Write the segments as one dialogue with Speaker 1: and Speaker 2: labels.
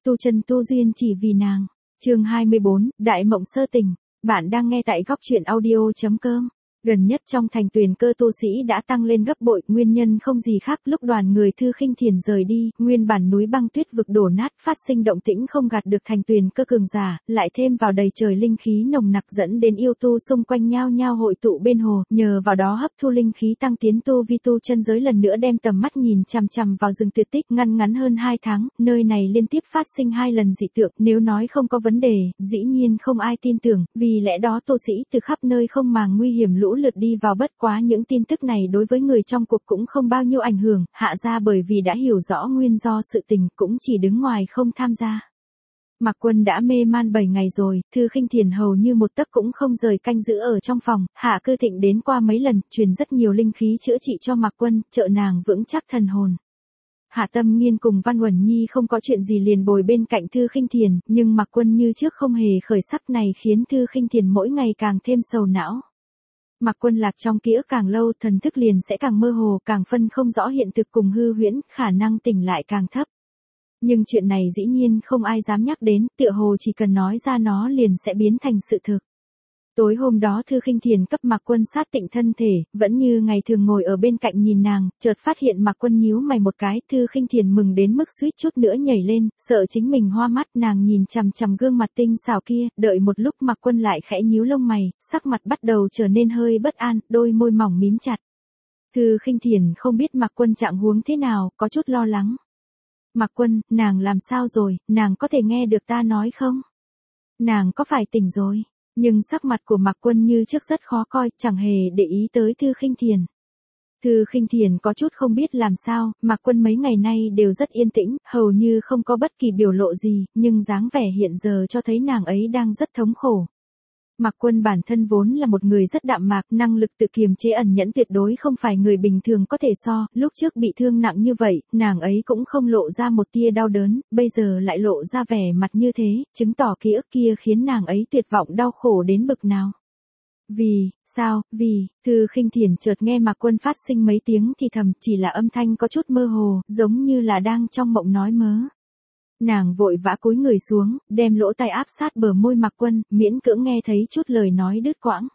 Speaker 1: tu chân tu duyên chỉ vì nàng. Chương 24, Đại mộng sơ tình. Bạn đang nghe tại góc truyện audio.com. Gần nhất trong thành Tuyền Cơ tu sĩ đã tăng lên gấp bội, nguyên nhân không gì khác, lúc đoàn người Thư Khinh Thiền rời đi, nguyên bản núi băng tuyết vực đổ nát, phát sinh động tĩnh không gạt được thành Tuyền Cơ cường giả, lại thêm vào đầy trời linh khí nồng nặc dẫn đến yêu tu xung quanh nhao nhao hội tụ bên hồ, nhờ vào đó hấp thu linh khí tăng tiến tu vi tu chân giới lần nữa đem tầm mắt nhìn chằm chằm vào rừng tuyệt tích. Ngắn hơn 2 tháng, nơi này liên tiếp phát sinh 2 lần dị tượng, nếu nói không có vấn đề, dĩ nhiên không ai tin tưởng, vì lẽ đó tu sĩ từ khắp nơi không màng nguy hiểm lũ lượt đi vào, bất quá những tin tức này đối với người trong cuộc cũng không bao nhiêu ảnh hưởng, hạ gia bởi vì đã hiểu rõ nguyên do sự tình cũng chỉ đứng ngoài không tham gia. Mạc Quân đã mê man 7 ngày rồi, Thư Khinh Thiền hầu như một tấc cũng không rời canh giữ ở trong phòng, Hạ Cư Thịnh đến qua mấy lần, truyền rất nhiều linh khí chữa trị cho Mạc Quân, trợ nàng vững chắc thần hồn. Hạ Tâm Nghiên cùng Văn Uẩn Nhi không có chuyện gì liền bồi bên cạnh Thư Khinh Thiền, nhưng Mạc Quân như trước không hề khởi sắc này khiến Thư Khinh Thiền mỗi ngày càng thêm sầu não. Mạc Quân lạc trong ký ức càng lâu, thần thức liền sẽ càng mơ hồ, càng phân không rõ hiện thực cùng hư huyễn, khả năng tỉnh lại càng thấp. Nhưng chuyện này dĩ nhiên không ai dám nhắc đến, tựa hồ chỉ cần nói ra nó liền sẽ biến thành sự thực. Tối hôm đó Thư Khinh Thiền cấp Mạc Quân sát tịnh thân thể, vẫn như ngày thường ngồi ở bên cạnh nhìn nàng, chợt phát hiện Mạc Quân nhíu mày một cái, Thư Khinh Thiền mừng đến mức suýt chút nữa nhảy lên, sợ chính mình hoa mắt, nàng nhìn chằm chằm gương mặt tinh xảo kia, đợi một lúc Mạc Quân lại khẽ nhíu lông mày, sắc mặt bắt đầu trở nên hơi bất an, đôi môi mỏng mím chặt. Thư Khinh Thiền không biết Mạc Quân trạng huống thế nào, có chút lo lắng. Mạc Quân, nàng làm sao rồi, nàng có thể nghe được ta nói không? Nàng có phải tỉnh rồi? Nhưng sắc mặt của Mạc Quân như trước rất khó coi, chẳng hề để ý tới Thư Khinh Thiền. Thư Khinh Thiền có chút không biết làm sao, Mạc Quân mấy ngày nay đều rất yên tĩnh, hầu như không có bất kỳ biểu lộ gì, nhưng dáng vẻ hiện giờ cho thấy nàng ấy đang rất thống khổ. Mạc Quân bản thân vốn là một người rất đạm mạc, năng lực tự kiềm chế ẩn nhẫn tuyệt đối không phải người bình thường có thể so, lúc trước bị thương nặng như vậy, nàng ấy cũng không lộ ra một tia đau đớn, bây giờ lại lộ ra vẻ mặt như thế, chứng tỏ ký ức kia khiến nàng ấy tuyệt vọng đau khổ đến bực nào. Thư Khinh Thiền chợt nghe Mạc Quân phát sinh mấy tiếng thì thầm, chỉ là âm thanh có chút mơ hồ, giống như là đang trong mộng nói mớ. Nàng vội vã cúi người xuống, đem lỗ tai áp sát bờ môi Mạc Quân, miễn cưỡng nghe thấy chút lời nói đứt quãng.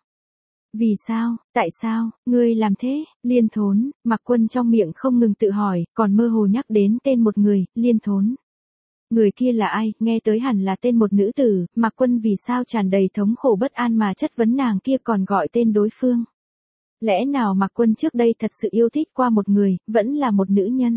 Speaker 1: Vì sao, tại sao, ngươi làm thế, Liên Thốn, Mạc Quân trong miệng không ngừng tự hỏi, còn mơ hồ nhắc đến tên một người, Liên Thốn. Người kia là ai, nghe tới hẳn là tên một nữ tử, Mạc Quân vì sao tràn đầy thống khổ bất an mà chất vấn nàng kia còn gọi tên đối phương. Lẽ nào Mạc Quân trước đây thật sự yêu thích qua một người, vẫn là một nữ nhân?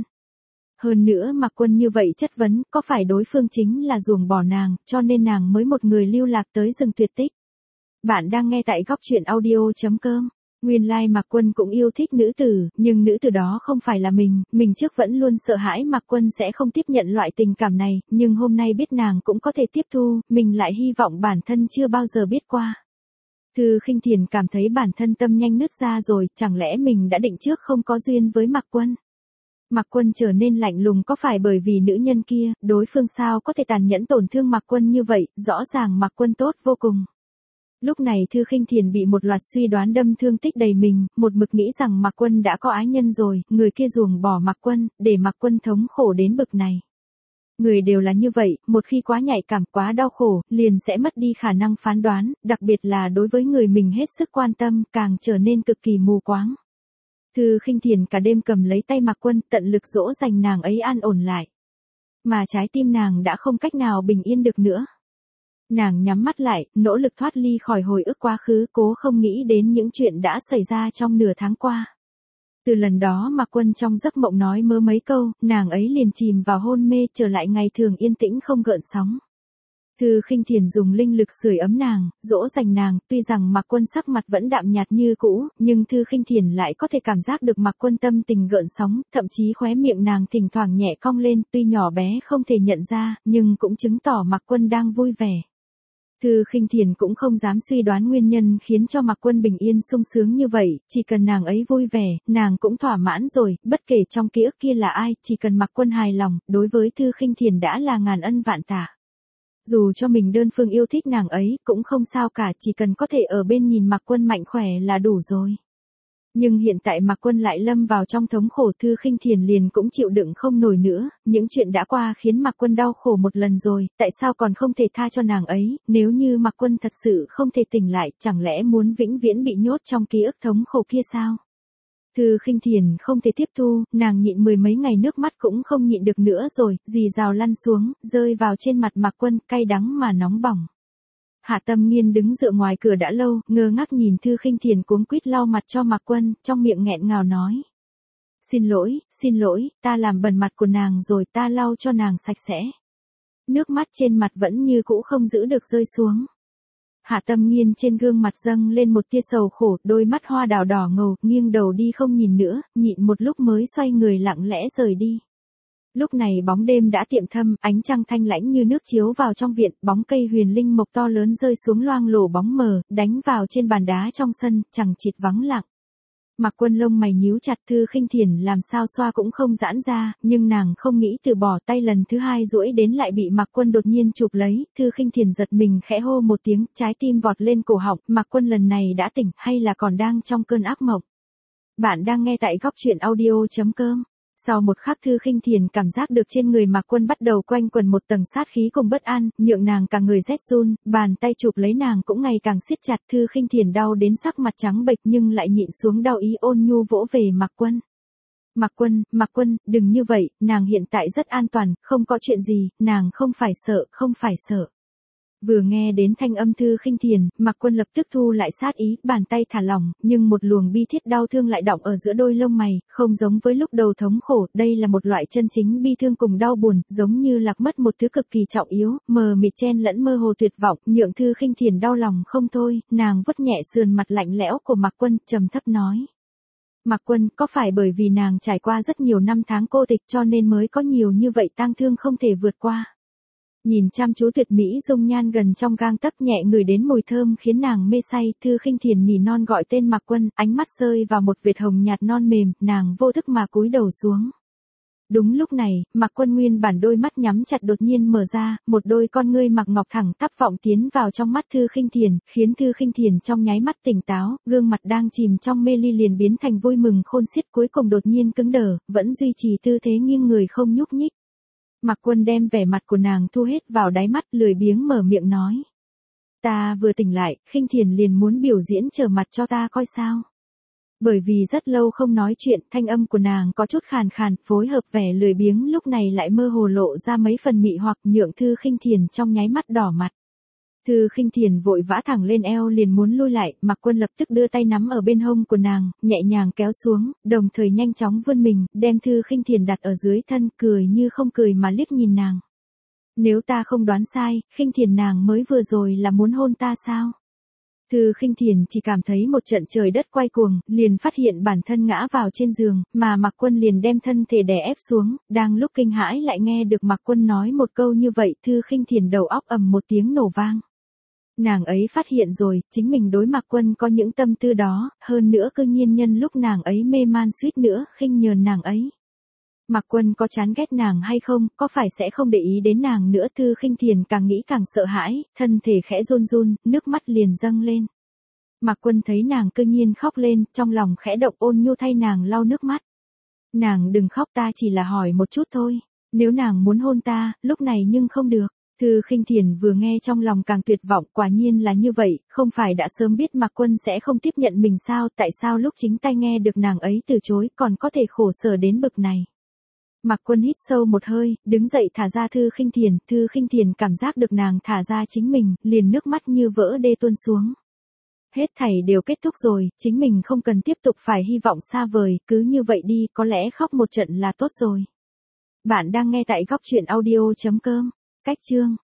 Speaker 1: Hơn nữa Mạc Quân như vậy chất vấn, có phải đối phương chính là ruồng bỏ nàng, cho nên nàng mới một người lưu lạc tới rừng tuyệt tích. Bạn đang nghe tại góc truyện audio.com. Nguyên lai Mạc Quân cũng yêu thích nữ tử, nhưng nữ tử đó không phải là mình trước vẫn luôn sợ hãi Mạc Quân sẽ không tiếp nhận loại tình cảm này, nhưng hôm nay biết nàng cũng có thể tiếp thu, mình lại hy vọng bản thân chưa bao giờ biết qua. Thư Khinh Thiền cảm thấy bản thân tâm nhanh nứt ra rồi, chẳng lẽ mình đã định trước không có duyên với Mạc Quân? Mạc Quân trở nên lạnh lùng có phải bởi vì nữ nhân kia, đối phương sao có thể tàn nhẫn tổn thương Mạc Quân như vậy, rõ ràng Mạc Quân tốt vô cùng. Lúc này Thư Khinh Thiền bị một loạt suy đoán đâm thương tích đầy mình, một mực nghĩ rằng Mạc Quân đã có ái nhân rồi, người kia ruồng bỏ Mạc Quân, để Mạc Quân thống khổ đến bực này. Người đều là như vậy, một khi quá nhạy cảm, quá đau khổ, liền sẽ mất đi khả năng phán đoán, đặc biệt là đối với người mình hết sức quan tâm, càng trở nên cực kỳ mù quáng. Thư Khinh Thiền cả đêm cầm lấy tay Mạc Quân, tận lực dỗ dành nàng ấy an ổn lại. Mà trái tim nàng đã không cách nào bình yên được nữa. Nàng nhắm mắt lại, nỗ lực thoát ly khỏi hồi ức quá khứ, cố không nghĩ đến những chuyện đã xảy ra trong nửa tháng qua. Từ lần đó Mạc Quân trong giấc mộng nói mớ mấy câu, nàng ấy liền chìm vào hôn mê, trở lại ngày thường yên tĩnh không gợn sóng. Thư Khinh Thiền dùng linh lực sưởi ấm nàng, dỗ dành nàng, tuy rằng Mạc Quân sắc mặt vẫn đạm nhạt như cũ, nhưng Thư Khinh Thiền lại có thể cảm giác được Mạc Quân tâm tình gợn sóng, thậm chí khóe miệng nàng thỉnh thoảng nhẹ cong lên, tuy nhỏ bé không thể nhận ra, nhưng cũng chứng tỏ Mạc Quân đang vui vẻ. Thư Khinh Thiền cũng không dám suy đoán nguyên nhân khiến cho Mạc Quân bình yên sung sướng như vậy, chỉ cần nàng ấy vui vẻ, nàng cũng thỏa mãn rồi, bất kể trong ký ức kia là ai, chỉ cần Mạc Quân hài lòng, đối với Thư Khinh Thiền đã là ngàn ân vạn tạ. Dù cho mình đơn phương yêu thích nàng ấy, cũng không sao cả, chỉ cần có thể ở bên nhìn Mạc Quân mạnh khỏe là đủ rồi. Nhưng hiện tại Mạc Quân lại lâm vào trong thống khổ, Thư Khinh Thiền liền cũng chịu đựng không nổi nữa, những chuyện đã qua khiến Mạc Quân đau khổ một lần rồi, tại sao còn không thể tha cho nàng ấy, nếu như Mạc Quân thật sự không thể tỉnh lại, chẳng lẽ muốn vĩnh viễn bị nhốt trong ký ức thống khổ kia sao? Thư Khinh Thiền không thể tiếp thu, nàng nhịn mười mấy ngày nước mắt cũng không nhịn được nữa rồi, rì rào lăn xuống, rơi vào trên mặt Mạc Quân, cay đắng mà nóng bỏng. Hạ Tâm Nghiên đứng dựa ngoài cửa đã lâu, ngơ ngác nhìn Thư Khinh Thiền cuống quýt lau mặt cho Mạc Quân, trong miệng nghẹn ngào nói. Xin lỗi, ta làm bẩn mặt của nàng rồi, ta lau cho nàng sạch sẽ. Nước mắt trên mặt vẫn như cũ không giữ được rơi xuống. Hạ Tâm Nghiên trên gương mặt dâng lên một tia sầu khổ, đôi mắt hoa đào đỏ ngầu, nghiêng đầu đi không nhìn nữa, nhịn một lúc mới xoay người lặng lẽ rời đi. Lúc này bóng đêm đã tiệm thâm, ánh trăng thanh lãnh như nước chiếu vào trong viện, bóng cây huyền linh mộc to lớn rơi xuống loang lổ bóng mờ, đánh vào trên bàn đá trong sân, chẳng chịt vắng lặng. Mạc Quân lông mày nhíu chặt, Thư Khinh Thiền làm sao xoa cũng không giãn ra, nhưng nàng không nghĩ từ bỏ, tay lần thứ hai duỗi đến lại bị Mạc Quân đột nhiên chụp lấy, Thư Khinh Thiền giật mình khẽ hô một tiếng, trái tim vọt lên cổ họng, Mạc Quân lần này đã tỉnh, hay là còn đang trong cơn ác mộng. Bạn đang nghe tại góc truyện audio.com. Sau một khắc Thư Khinh Thiền cảm giác được trên người Mạc Quân bắt đầu quanh quẩn một tầng sát khí cùng bất an, nhượng nàng cả người rét run, bàn tay chụp lấy nàng cũng ngày càng siết chặt, Thư Khinh Thiền đau đến sắc mặt trắng bệch nhưng lại nhịn xuống đau ý ôn nhu vỗ về Mạc Quân. Mạc Quân, đừng như vậy, nàng hiện tại rất an toàn, không có chuyện gì, nàng không phải sợ. Vừa nghe đến thanh âm Thư Khinh Thiền, Mạc Quân lập tức thu lại sát ý, bàn tay thả lỏng, nhưng một luồng bi thiết đau thương lại đọng ở giữa đôi lông mày, không giống với lúc đầu thống khổ, đây là một loại chân chính bi thương cùng đau buồn, giống như lạc mất một thứ cực kỳ trọng yếu, mờ mịt chen lẫn mơ hồ tuyệt vọng, nhượng Thư Khinh Thiền đau lòng không thôi, nàng vuốt nhẹ sườn mặt lạnh lẽo của Mạc Quân, trầm thấp nói. Mạc Quân, có phải bởi vì nàng trải qua rất nhiều năm tháng cô tịch cho nên mới có nhiều như vậy tang thương không thể vượt qua? Nhìn chăm chú tuyệt mỹ dung nhan gần trong gang tấc, nhẹ ngửi đến mùi thơm khiến nàng mê say, Thư Khinh Thiền nỉ non gọi tên Mạc Quân, ánh mắt rơi vào một vệt hồng nhạt non mềm, nàng vô thức mà cúi đầu xuống. Đúng lúc này, Mạc Quân nguyên bản đôi mắt nhắm chặt đột nhiên mở ra, một đôi con ngươi mặc ngọc thẳng tắp vọng tiến vào trong mắt Thư Khinh Thiền, khiến Thư Khinh Thiền trong nháy mắt tỉnh táo, gương mặt đang chìm trong mê ly liền biến thành vui mừng khôn xiết, cuối cùng đột nhiên cứng đờ, vẫn duy trì tư thế nghiêng người không nhúc nhích. Mạc Quân đem vẻ mặt của nàng thu hết vào đáy mắt, lười biếng mở miệng nói. Ta vừa tỉnh lại, Khinh Thiền liền muốn biểu diễn trở mặt cho ta coi sao. Bởi vì rất lâu không nói chuyện, thanh âm của nàng có chút khàn khàn, phối hợp vẻ lười biếng lúc này lại mơ hồ lộ ra mấy phần mị hoặc, nhượng Thư Khinh Thiền trong nháy mắt đỏ mặt. Thư Khinh Thiền vội vã thẳng lên eo liền muốn lui lại, Mạc Quân lập tức đưa tay nắm ở bên hông của nàng, nhẹ nhàng kéo xuống, đồng thời nhanh chóng vươn mình, đem Thư Khinh Thiền đặt ở dưới thân, cười như không cười mà liếc nhìn nàng. Nếu ta không đoán sai, Khinh Thiền nàng mới vừa rồi là muốn hôn ta sao? Thư Khinh Thiền chỉ cảm thấy một trận trời đất quay cuồng, liền phát hiện bản thân ngã vào trên giường, mà Mạc Quân liền đem thân thể đè ép xuống, đang lúc kinh hãi lại nghe được Mạc Quân nói một câu như vậy, Thư Khinh Thiền đầu óc ầm một tiếng nổ vang. Nàng ấy phát hiện rồi, chính mình đối Mạc Quân có những tâm tư đó, hơn nữa cư nhiên nhân lúc nàng ấy mê man suýt nữa khinh nhờn nàng ấy. Mạc Quân có chán ghét nàng hay không, có phải sẽ không để ý đến nàng nữa? Thư Khinh Thiền càng nghĩ càng sợ hãi, thân thể khẽ run run, nước mắt liền dâng lên. Mạc Quân thấy nàng cư nhiên khóc lên, trong lòng khẽ động ôn nhu thay nàng lau nước mắt. Nàng đừng khóc, ta chỉ là hỏi một chút thôi, nếu nàng muốn hôn ta, lúc này nhưng không được. Thư Khinh Thiền vừa nghe trong lòng càng tuyệt vọng, quả nhiên là như vậy, không phải đã sớm biết Mạc Quân sẽ không tiếp nhận mình sao, tại sao lúc chính tay nghe được nàng ấy từ chối còn có thể khổ sở đến bực này. Mạc Quân hít sâu một hơi, đứng dậy thả ra Thư Khinh Thiền cảm giác được nàng thả ra chính mình, liền nước mắt như vỡ đê tuôn xuống. Hết thảy đều kết thúc rồi, chính mình không cần tiếp tục phải hy vọng xa vời, cứ như vậy đi, có lẽ khóc một trận là tốt rồi. Bạn đang nghe tại góc truyện audio.com, cách chương.